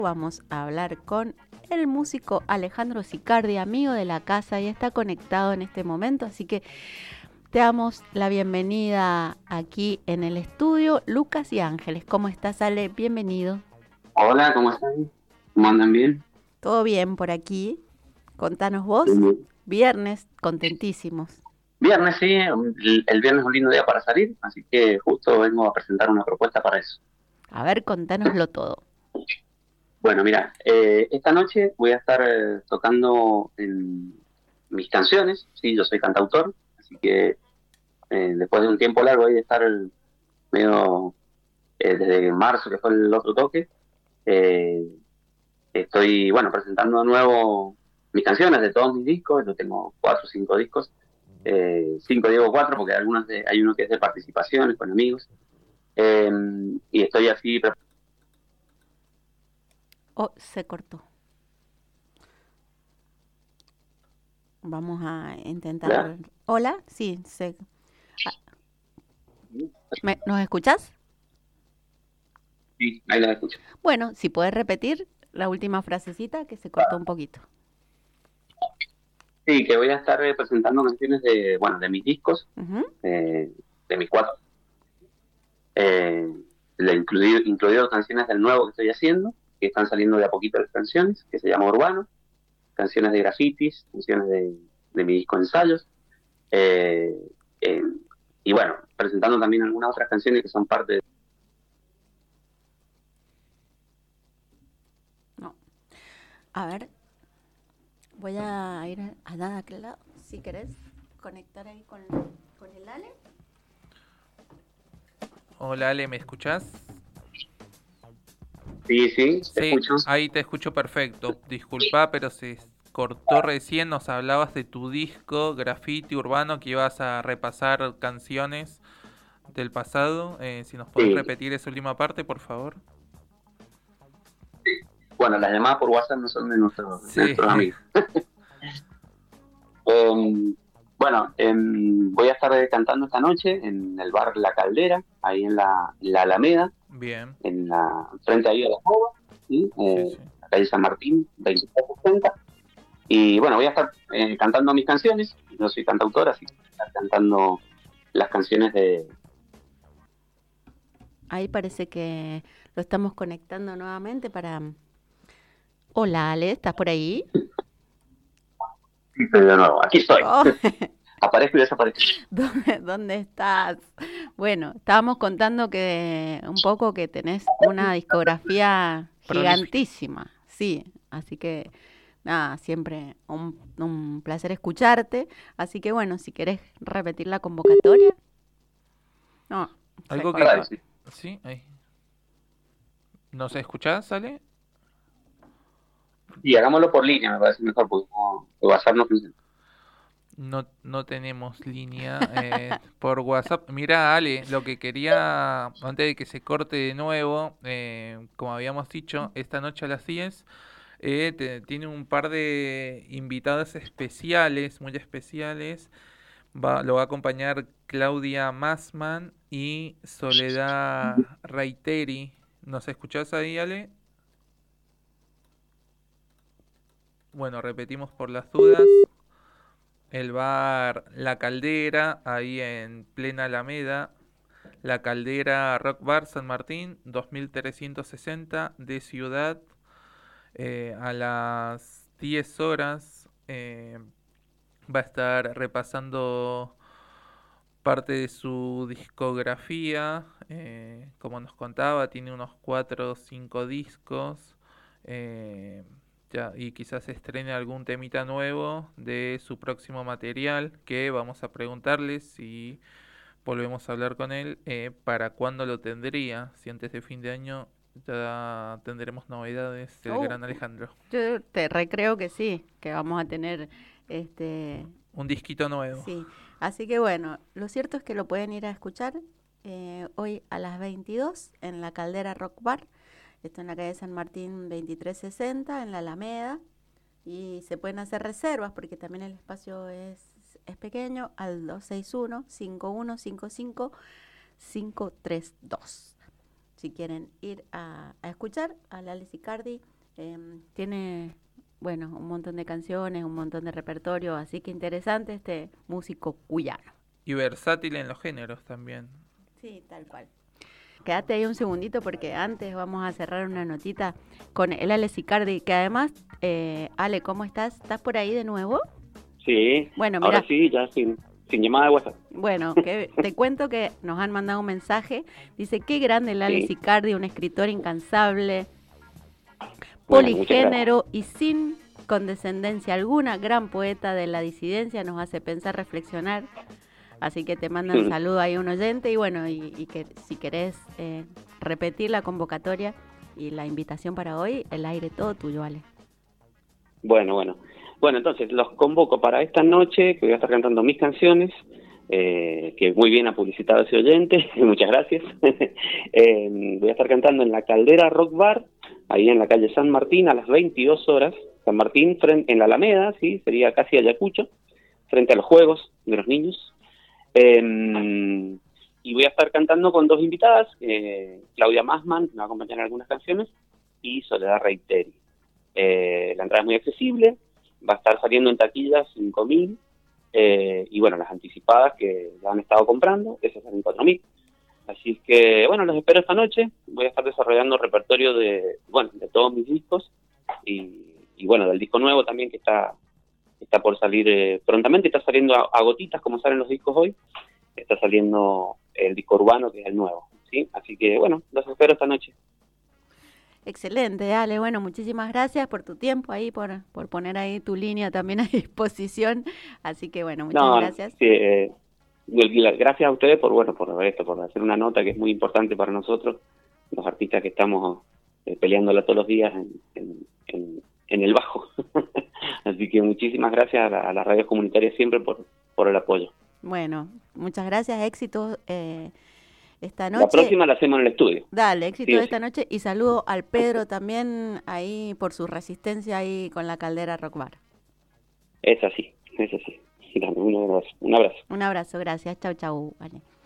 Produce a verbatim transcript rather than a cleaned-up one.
Vamos a hablar con el músico Alejandro Sicardi, amigo de la casa, y está conectado en este momento, así que te damos la bienvenida aquí en el estudio. Lucas y Ángeles, ¿cómo estás, Ale? Bienvenido. Hola, ¿cómo están? ¿Cómo andan bien? ¿Todo bien por aquí? Contanos vos. Bien, bien. Viernes, contentísimos. Viernes, sí, el, el viernes es un lindo día para salir, así que justo vengo a presentar una propuesta para eso. A ver, contánoslo todo. Bueno, mira, eh, esta noche voy a estar eh, tocando en mis canciones, sí, yo soy cantautor, así que eh, después de un tiempo largo ahí de estar medio eh, desde marzo, que fue el otro toque, eh, estoy, bueno, presentando de nuevo mis canciones de todos mis discos, yo tengo cuatro o cinco discos. Eh, cinco digo cuatro porque algunos de, hay uno que es de participaciones con amigos. Eh, y estoy así. Oh, se cortó. Vamos a Preparada. intentar. Hola, sí, se... ah, ¿me- ¿nos escuchás? Sí, ahí la escucho. Bueno, si puedes repetir la última frasecita que se cortó un poquito. Sí, que voy a estar eh, presentando canciones de, bueno, de mis discos, Ujú. eh, de mis cuatro. Eh, le incluido, incluido canciones del nuevo que estoy haciendo, que están saliendo de a poquito las canciones, que se llama Urbano, canciones de grafitis, canciones de, de mi disco Ensayos. Eh, eh, y bueno, presentando también algunas otras canciones que son parte de... No. A ver, voy a ir a, a dar aquel lado, si querés conectar ahí con, con el Ale. Hola Ale, ¿me escuchás? Sí, sí, te Sí, escucho. ahí te escucho perfecto. Disculpa, pero se cortó recién. Nos hablabas de tu disco Graffiti Urbano, que ibas a repasar canciones del pasado. Eh, si nos podés Sí. repetir esa última parte, por favor. Bueno, las llamadas por WhatsApp no son de nuestros, de Sí, nuestros amigos. Eh, bueno, eh, voy a estar cantando esta noche en el bar La Caldera, ahí en la, en la Alameda, bien. en la frente ahí a la Jova, ¿sí? Sí, Eh, sí. la calle San Martín, veintitrés sesenta. Y bueno, voy a estar eh, cantando mis canciones. Yo soy cantautor, así que voy a estar cantando las canciones de... Ahí parece que lo estamos conectando nuevamente para... Hola Ale, ¿estás por ahí? Sí, de nuevo, aquí estoy. Oh, Aparezco y desaparezco. ¿dónde, dónde estás? Bueno, estábamos contando que un poco que tenés una discografía Prolífica. gigantísima, sí, así que nada, siempre un, un placer escucharte, así que bueno, si querés repetir la convocatoria, no, se Algo que... Radio, cortó. sí. Sí, ahí. ¿Nos escuchás, Ale? Y hagámoslo por línea, me parece mejor, porque no, el WhatsApp no funciona. No, no tenemos línea eh, por WhatsApp. Mira, Ale, lo que quería, antes de que se corte de nuevo, eh, como habíamos dicho, esta noche a las diez, eh, te- tiene un par de invitados especiales, muy especiales. Va, lo va a acompañar Claudia Massman y Soledad Reiteri. ¿Nos escuchás ahí, Ale? Bueno, repetimos por las dudas. El bar La Caldera, ahí en plena Alameda. La Caldera Rock Bar San Martín, dos mil trescientos sesenta de Ciudad. Eh, a las diez horas eh, va a estar repasando parte de su discografía. Eh, como nos contaba, tiene unos cuatro o cinco discos. eh, ya, y quizás estrene algún temita nuevo de su próximo material, que vamos a preguntarle si volvemos a hablar con él, eh, para cuándo lo tendría, si antes de fin de año ya tendremos novedades del Oh, gran Alejandro. yo te recreo que sí, que vamos a tener este, Un disquito nuevo. sí, así que bueno, lo cierto es que lo pueden ir a escuchar eh, hoy a las veintidós en la Caldera Rock Bar. Esto en la calle San Martín veintitrés sesenta, en la Alameda. Y se pueden hacer reservas porque también el espacio es, es pequeño al dos seis uno, cinco uno cinco cinco, cinco tres dos. si quieren ir a, a escuchar a Lale Sicardi. Eh, tiene, bueno, un montón de canciones, un montón de repertorio, así que interesante este músico cuyano. Y versátil en los géneros también. Sí, tal cual. Quédate ahí un segundito porque antes vamos a cerrar una notita con el Ale Sicardi, que además, eh, Ale, ¿cómo estás? ¿Estás por ahí de nuevo? Sí, bueno, mirá, ahora sí, ya sin, sin llamada de WhatsApp. Bueno, que te cuento que nos han mandado un mensaje, dice, qué grande el Ale Sí. Sicardi, un escritor incansable, Bueno, poligénero y sin condescendencia alguna, gran poeta de la disidencia, nos hace pensar, reflexionar. Así que te mandan saludo ahí un oyente y bueno, y, y que si querés eh, repetir la convocatoria y la invitación para hoy, el aire todo tuyo, Ale. Bueno, bueno. Bueno, entonces los convoco para esta noche, que voy a estar cantando mis canciones, eh, que muy bien ha publicitado ese oyente, muchas gracias. eh, voy a estar cantando en la Caldera Rock Bar, ahí en la calle San Martín, a las veintidós horas. San Martín, frente, en la Alameda, sí, sería casi Ayacucho, frente a los juegos de los niños. Eh, y voy a estar cantando con dos invitadas, eh, Claudia Massman, me va a acompañar en algunas canciones, y Soledad Reiteri. Eh, la entrada es muy accesible, va a estar saliendo en taquillas cinco mil, eh, y bueno, las anticipadas que la han estado comprando, esas salen cuatro mil. Así que, bueno, los espero esta noche. Voy a estar desarrollando repertorio de, bueno, de todos mis discos, y, y bueno, del disco nuevo también que está está por salir eh, prontamente, está saliendo a, a gotitas como salen los discos hoy, está saliendo el disco urbano que es el nuevo, ¿sí? Así que, bueno, los espero esta noche. Excelente, Ale. Bueno, muchísimas gracias por tu tiempo ahí, por, por poner ahí tu línea también a disposición. Así que, bueno, muchas no, gracias. Sí, eh, gracias a ustedes por, bueno, por esto, por hacer una nota que es muy importante para nosotros, los artistas que estamos eh, peleándola todos los días en, en, en, en el bajo. Así que muchísimas gracias a, la, a las radios comunitarias siempre por, por el apoyo. Bueno, muchas gracias, éxito eh, esta noche. La próxima la hacemos en el estudio. Dale, éxito sí, esta sí. noche y saludo al Pedro también ahí por su resistencia ahí con la Caldera Rock Bar. Es así, es así. Un abrazo. Un abrazo, Un abrazo, gracias. Chau, chau, Ale.